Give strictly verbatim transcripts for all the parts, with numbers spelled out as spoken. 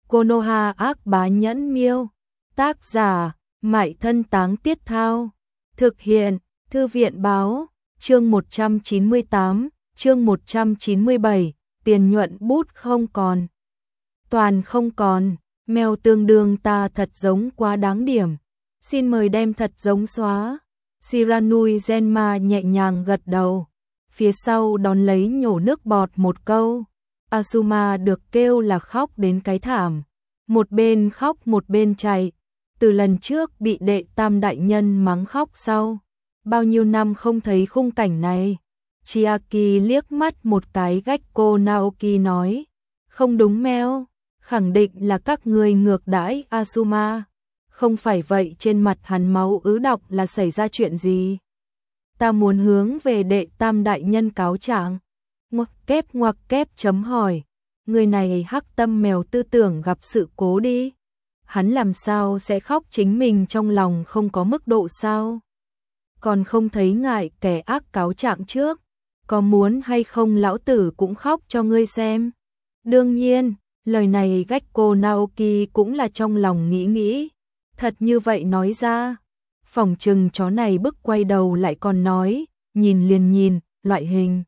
Konoha ác bá nhẫn miêu. Tác giả, Mại Thân Táng Tiết Thao. Thực hiện, Thư viện báo. Chương một trăm chín mươi tám, chương một trăm chín mươi bảy, tiền nhuận bút không còn. Toàn không còn, mèo tương đương ta thật giống quá đáng điểm. Xin mời đem thật giống xóa. Shiranui Zenma nhẹ nhàng gật đầu. Phía sau đón lấy nhổ nước bọt một câu. Asuma được kêu là khóc đến cái thảm. Một bên khóc một bên chạy. Từ lần trước bị đệ tam đại nhân mắng khóc sau. Bao nhiêu năm không thấy khung cảnh này. Chiaki liếc mắt một cái Gekko Naoki nói. Không đúng meo, khẳng định là các người ngược đãi Asuma. Không phải vậy trên mặt hắn máu ứ đọc là xảy ra chuyện gì? Ta muốn hướng về đệ tam đại nhân cáo trạng. Ngoặc kép ngoặc kép chấm hỏi. Người này hắc tâm mèo tư tưởng gặp sự cố đi. Hắn làm sao sẽ khóc chính mình trong lòng không có mức độ sao? Còn không thấy ngại kẻ ác cáo trạng trước. Có muốn hay không lão tử cũng khóc cho ngươi xem. Đương nhiên, lời này Gekko Naoki cũng là trong lòng nghĩ nghĩ. Thật như vậy nói ra. Phỏng chừng chó này bức quay đầu lại còn nói, nhìn liền nhìn, loại hình.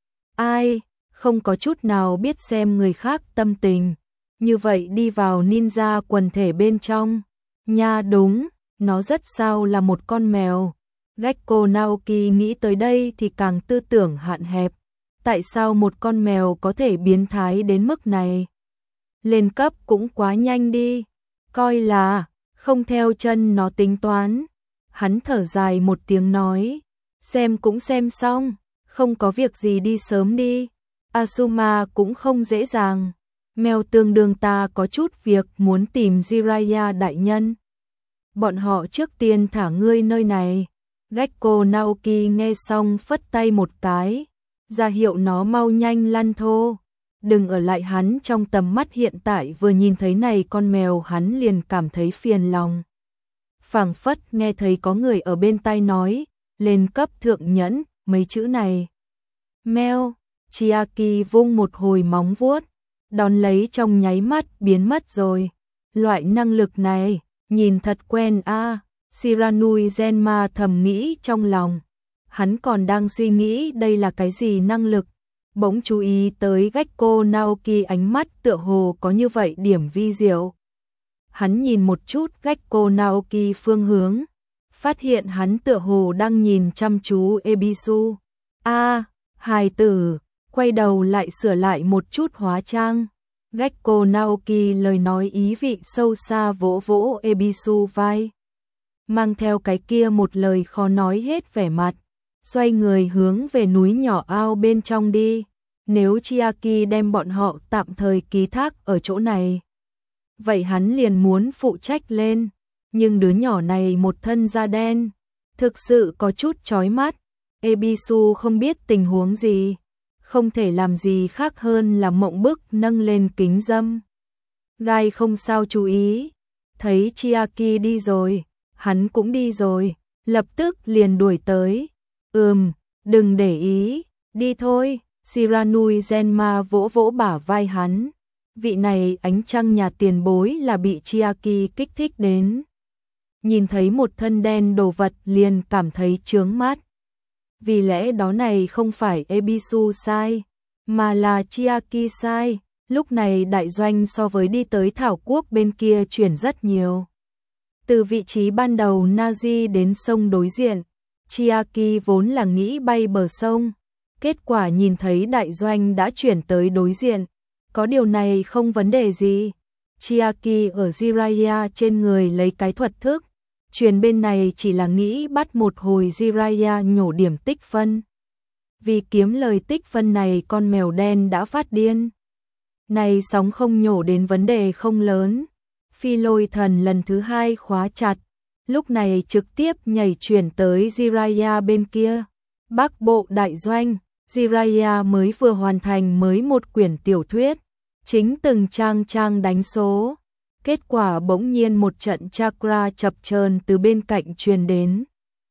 Ai, không có chút nào biết xem người khác tâm tình. Như vậy đi vào ninja quần thể bên trong. Nha đúng, nó rất sao là một con mèo. Gekko Naoki nghĩ tới đây thì càng tư tưởng hạn hẹp. Tại sao một con mèo có thể biến thái đến mức này? Lên cấp cũng quá nhanh đi. Coi là, không theo chân nó tính toán. Hắn thở dài một tiếng nói. Xem cũng xem xong, không có việc gì đi sớm đi. Asuma cũng không dễ dàng. Mèo tương đương ta có chút việc muốn tìm Jiraiya đại nhân. Bọn họ trước tiên thả ngươi nơi này. Gekko Naoki nghe xong phất tay một cái, ra hiệu nó mau nhanh lăn thô. Đừng ở lại hắn trong tầm mắt hiện tại, vừa nhìn thấy này con mèo hắn liền cảm thấy phiền lòng. Phảng phất nghe thấy có người ở bên tai nói, lên cấp thượng nhẫn, mấy chữ này. Mèo, Chiaki vung một hồi móng vuốt, đón lấy trong nháy mắt biến mất rồi. Loại năng lực này, nhìn thật quen a. À. Shiranui Zenma thầm nghĩ trong lòng. Hắn còn đang suy nghĩ đây là cái gì năng lực. Bỗng chú ý tới Gekko Naoki ánh mắt tựa hồ có như vậy điểm vi diệu. Hắn nhìn một chút Gekko Naoki phương hướng. Phát hiện hắn tựa hồ đang nhìn chăm chú Ebisu. A, à, hài tử, quay đầu lại sửa lại một chút hóa trang. Gekko Naoki lời nói ý vị sâu xa vỗ vỗ Ebisu vai. Mang theo cái kia một lời khó nói hết vẻ mặt, xoay người hướng về núi nhỏ ao bên trong đi. Nếu Chiaki đem bọn họ tạm thời ký thác ở chỗ này, vậy hắn liền muốn phụ trách lên. Nhưng đứa nhỏ này một thân da đen, thực sự có chút chói mắt. Ebisu không biết tình huống gì, không thể làm gì khác hơn là mộng bức nâng lên kính dâm. Gai không sao chú ý, thấy Chiaki đi rồi. Hắn cũng đi rồi, lập tức liền đuổi tới. Ừm, đừng để ý, đi thôi. Shiranui Zenma vỗ vỗ bả vai hắn. Vị này ánh trăng nhà tiền bối là bị Chiaki kích thích đến. Nhìn thấy một thân đen đồ vật liền cảm thấy chướng mắt. Vì lẽ đó này không phải Ebisu sai, mà là Chiaki sai. Lúc này đại doanh so với đi tới Thảo Quốc bên kia chuyển rất nhiều. Từ vị trí ban đầu Nazi đến sông đối diện, Chiaki vốn là nghĩ bay bờ sông, kết quả nhìn thấy đại doanh đã chuyển tới đối diện. Có điều này không vấn đề gì. Chiaki ở Jiraiya trên người lấy cái thuật thức, truyền bên này chỉ là nghĩ bắt một hồi Jiraiya nhổ điểm tích phân. Vì kiếm lời tích phân này con mèo đen đã phát điên. Này sóng không nhổ đến vấn đề không lớn. Phi lôi thần lần thứ hai khóa chặt, lúc này trực tiếp nhảy chuyển tới Jiraiya bên kia. Bắc bộ đại doanh, Jiraiya mới vừa hoàn thành mới một quyển tiểu thuyết, chính từng trang trang đánh số. Kết quả bỗng nhiên một trận chakra chập chờn từ bên cạnh truyền đến.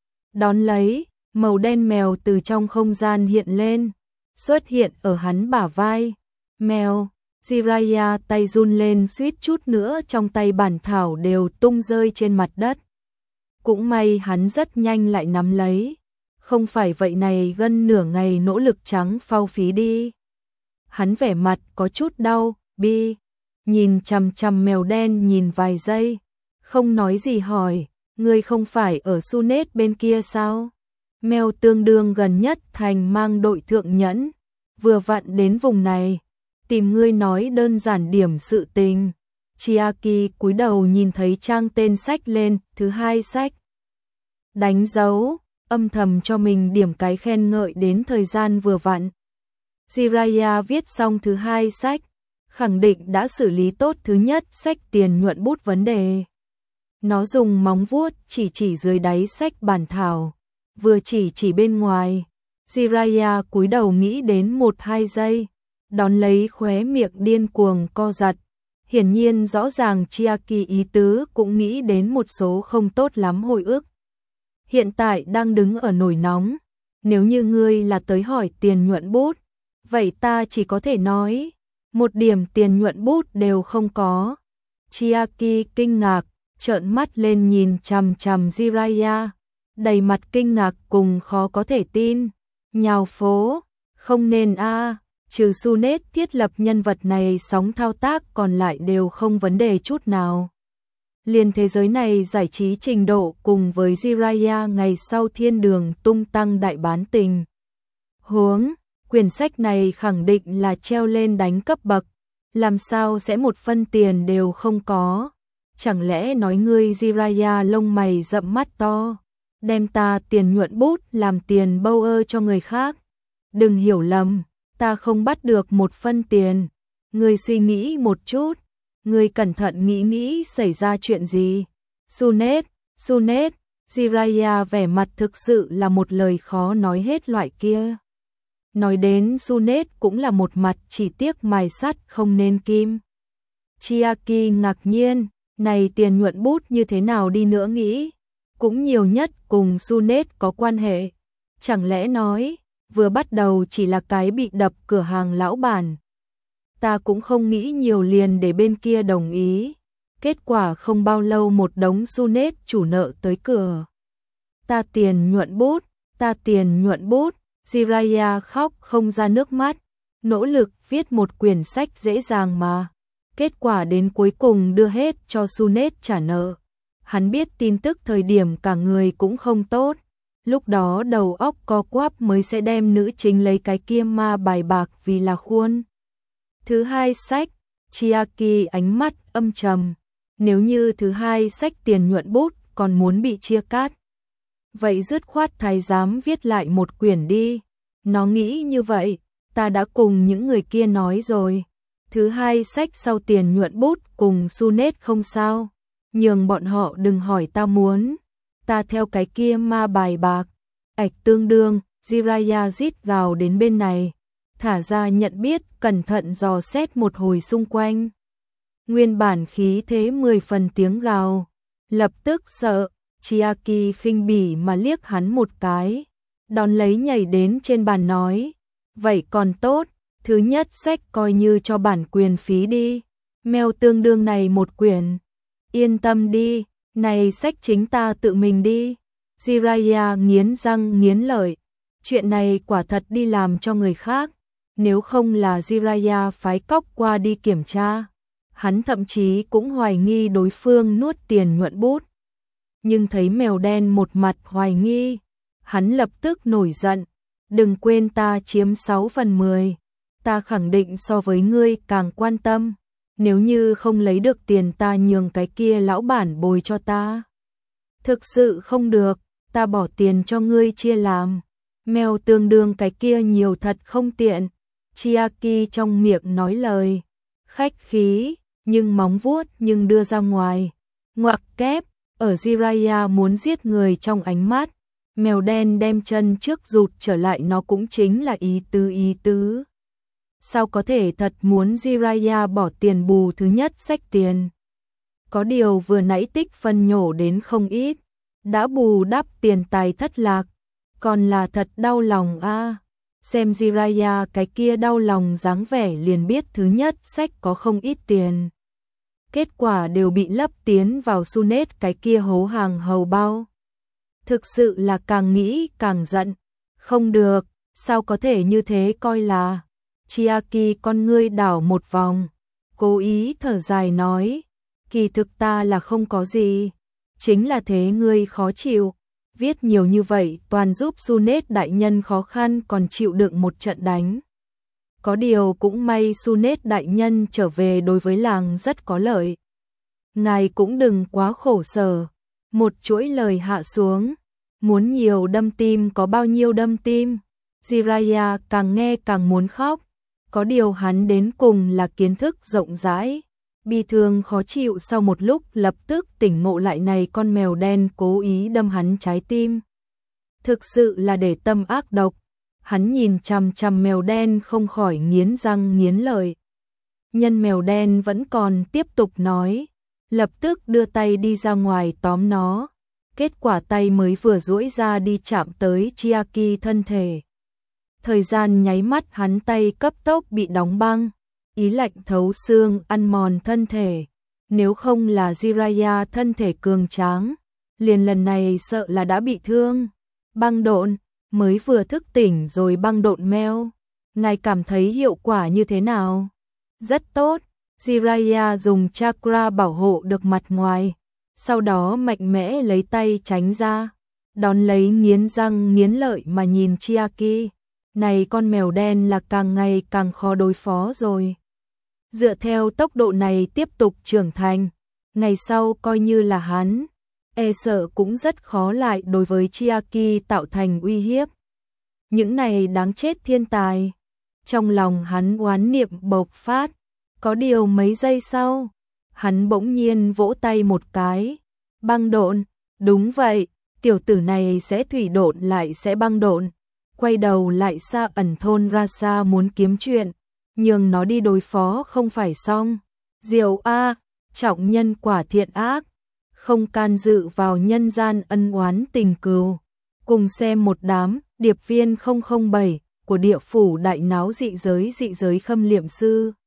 Đón lấy, màu đen mèo từ trong không gian hiện lên, xuất hiện ở hắn bả vai. Mèo, Jiraiya tay run lên suýt chút nữa trong tay bản thảo đều tung rơi trên mặt đất. Cũng may hắn rất nhanh lại nắm lấy. Không phải vậy này gần nửa ngày nỗ lực trắng phau phí đi. Hắn vẻ mặt có chút đau, bi. Nhìn chằm chằm mèo đen nhìn vài giây. Không nói gì hỏi, ngươi không phải ở Sunet bên kia sao? Mèo tương đương gần nhất thành mang đội thượng nhẫn. Vừa vặn đến vùng này. Tìm ngươi nói đơn giản điểm sự tình. Chiaki cúi đầu nhìn thấy trang tên sách lên, thứ hai sách. Đánh dấu, âm thầm cho mình điểm cái khen ngợi đến thời gian vừa vặn. Jiraiya viết xong thứ hai sách, khẳng định đã xử lý tốt thứ nhất sách tiền nhuận bút vấn đề. Nó dùng móng vuốt chỉ chỉ dưới đáy sách bản thảo, vừa chỉ chỉ bên ngoài. Jiraiya cúi đầu nghĩ đến một hai giây, đón lấy khóe miệng điên cuồng co giật. Hiển nhiên rõ ràng Chiaki ý tứ cũng nghĩ đến một số không tốt lắm hồi ức. Hiện tại đang đứng ở nồi nóng, nếu như ngươi là tới hỏi tiền nhuận bút, vậy ta chỉ có thể nói, một điểm tiền nhuận bút đều không có. Chiaki kinh ngạc, trợn mắt lên nhìn chằm chằm Jiraiya, đầy mặt kinh ngạc cùng khó có thể tin. Nhào phố, không nên a, trừ Sunet thiết lập nhân vật này sóng thao tác còn lại đều không vấn đề chút nào. Liên thế giới này giải trí trình độ cùng với Jiraiya ngày sau thiên đường tung tăng đại bán tình. Huống, quyển sách này khẳng định là treo lên đánh cấp bậc, làm sao sẽ một phân tiền đều không có. Chẳng lẽ nói ngươi Jiraiya lông mày rậm mắt to, đem ta tiền nhuận bút làm tiền bâu ơ cho người khác. Đừng hiểu lầm, ta không bắt được một phân tiền. Ngươi suy nghĩ một chút, ngươi cẩn thận nghĩ nghĩ xảy ra chuyện gì. Sunet, Sunet, Jiraiya vẻ mặt thực sự là một lời khó nói hết loại kia. Nói đến Sunet cũng là một mặt chỉ tiếc mài sắt không nên kim. Chiaki ngạc nhiên, này tiền nhuận bút như thế nào đi nữa nghĩ, cũng nhiều nhất cùng Sunet có quan hệ. Chẳng lẽ nói, vừa bắt đầu chỉ là cái bị đập cửa hàng lão bản. Ta cũng không nghĩ nhiều liền để bên kia đồng ý. Kết quả không bao lâu một đống Sunet chủ nợ tới cửa. Ta tiền nhuận bút, ta tiền nhuận bút. Jiraiya khóc không ra nước mắt. Nỗ lực viết một quyển sách dễ dàng mà. Kết quả đến cuối cùng đưa hết cho Sunet trả nợ. Hắn biết tin tức thời điểm cả người cũng không tốt. Lúc đó đầu óc co quắp mới sẽ đem nữ chính lấy cái kia ma bài bạc vì là khuôn. Thứ hai sách, Chiaki ánh mắt âm trầm. Nếu như thứ hai sách tiền nhuận bút còn muốn bị chia cắt, vậy dứt khoát thái giám viết lại một quyển đi. Nó nghĩ như vậy, ta đã cùng những người kia nói rồi. Thứ hai sách sau tiền nhuận bút cùng Sunet không sao. Nhường bọn họ đừng hỏi ta muốn. Ta theo cái kia ma bài bạc. Ảch tương đương, Jiraiya rít gào đến bên này. Thả ra nhận biết, cẩn thận dò xét một hồi xung quanh. Nguyên bản khí thế mười phần tiếng gào. Lập tức sợ, Chiaki khinh bỉ mà liếc hắn một cái. Đón lấy nhảy đến trên bàn nói. Vậy còn tốt, thứ nhất sách coi như cho bản quyền phí đi. Mèo tương đương này một quyển. Yên tâm đi, này sách chính ta tự mình đi. Jiraiya nghiến răng nghiến lợi. Chuyện này quả thật đi làm cho người khác. Nếu không là Jiraiya phái cóc qua đi kiểm tra, hắn thậm chí cũng hoài nghi đối phương nuốt tiền nhuận bút. Nhưng thấy mèo đen một mặt hoài nghi, hắn lập tức nổi giận. Đừng quên ta chiếm sáu phần mười. Ta khẳng định so với ngươi càng quan tâm. Nếu như không lấy được tiền ta nhường cái kia lão bản bồi cho ta. Thực sự không được, ta bỏ tiền cho ngươi chia làm. Mèo tương đương cái kia nhiều thật không tiện. Chiaki trong miệng nói lời khách khí, nhưng móng vuốt nhưng đưa ra ngoài. Ngoặc kép, ở Jiraiya muốn giết người trong ánh mắt. Mèo đen đem chân trước rụt trở lại, nó cũng chính là ý tứ ý tứ. Sao có thể thật muốn Jiraiya bỏ tiền bù thứ nhất sách tiền. Có điều vừa nãy tích phân nhổ đến không ít, đã bù đắp tiền tài thất lạc, còn là thật đau lòng a. Xem Jiraiya cái kia đau lòng dáng vẻ liền biết thứ nhất sách có không ít tiền. Kết quả đều bị lấp tiến vào Sunet cái kia hố hàng hầu bao. Thực sự là càng nghĩ càng giận. Không được, sao có thể như thế coi là. Chiaki con ngươi đảo một vòng, cố ý thở dài nói, kỳ thực ta là không có gì, chính là thế ngươi khó chịu, viết nhiều như vậy toàn giúp Sunet đại nhân khó khăn còn chịu đựng một trận đánh. Có điều cũng may Sunet đại nhân trở về đối với làng rất có lợi. Ngài cũng đừng quá khổ sở, một chuỗi lời hạ xuống, muốn nhiều đâm tim có bao nhiêu đâm tim. Jiraiya càng nghe càng muốn khóc, có điều hắn đến cùng là kiến thức rộng rãi, bi thương khó chịu sau một lúc lập tức tỉnh ngộ lại này con mèo đen cố ý đâm hắn trái tim. Thực sự là để tâm ác độc, hắn nhìn chằm chằm mèo đen không khỏi nghiến răng nghiến lợi. Nhân mèo đen vẫn còn tiếp tục nói, lập tức đưa tay đi ra ngoài tóm nó, kết quả tay mới vừa duỗi ra đi chạm tới Chiaki thân thể. Thời gian nháy mắt hắn tay cấp tốc bị đóng băng, ý lạnh thấu xương ăn mòn thân thể. Nếu không là Jiraiya thân thể cường tráng, liền lần này sợ là đã bị thương. Băng độn, mới vừa thức tỉnh rồi băng độn meo. Ngài cảm thấy hiệu quả như thế nào? Rất tốt, Jiraiya dùng chakra bảo hộ được mặt ngoài, sau đó mạnh mẽ lấy tay tránh ra, đón lấy nghiến răng nghiến lợi mà nhìn Chiaki. Này con mèo đen là càng ngày càng khó đối phó rồi. Dựa theo tốc độ này tiếp tục trưởng thành, ngày sau coi như là hắn, e sợ cũng rất khó lại đối với Chiaki tạo thành uy hiếp. Những này đáng chết thiên tài. Trong lòng hắn oán niệm bộc phát, có điều mấy giây sau, hắn bỗng nhiên vỗ tay một cái. Băng độn, đúng vậy, tiểu tử này sẽ thủy độn lại sẽ băng độn. Quay đầu lại xa ẩn thôn Rasa muốn kiếm chuyện, nhường nó đi đối phó không phải xong. Diệu A, trọng nhân quả thiện ác, không can dự vào nhân gian ân oán tình cừu. Cùng xem một đám điệp viên không không bảy của địa phủ đại náo dị giới dị giới khâm liệm sư.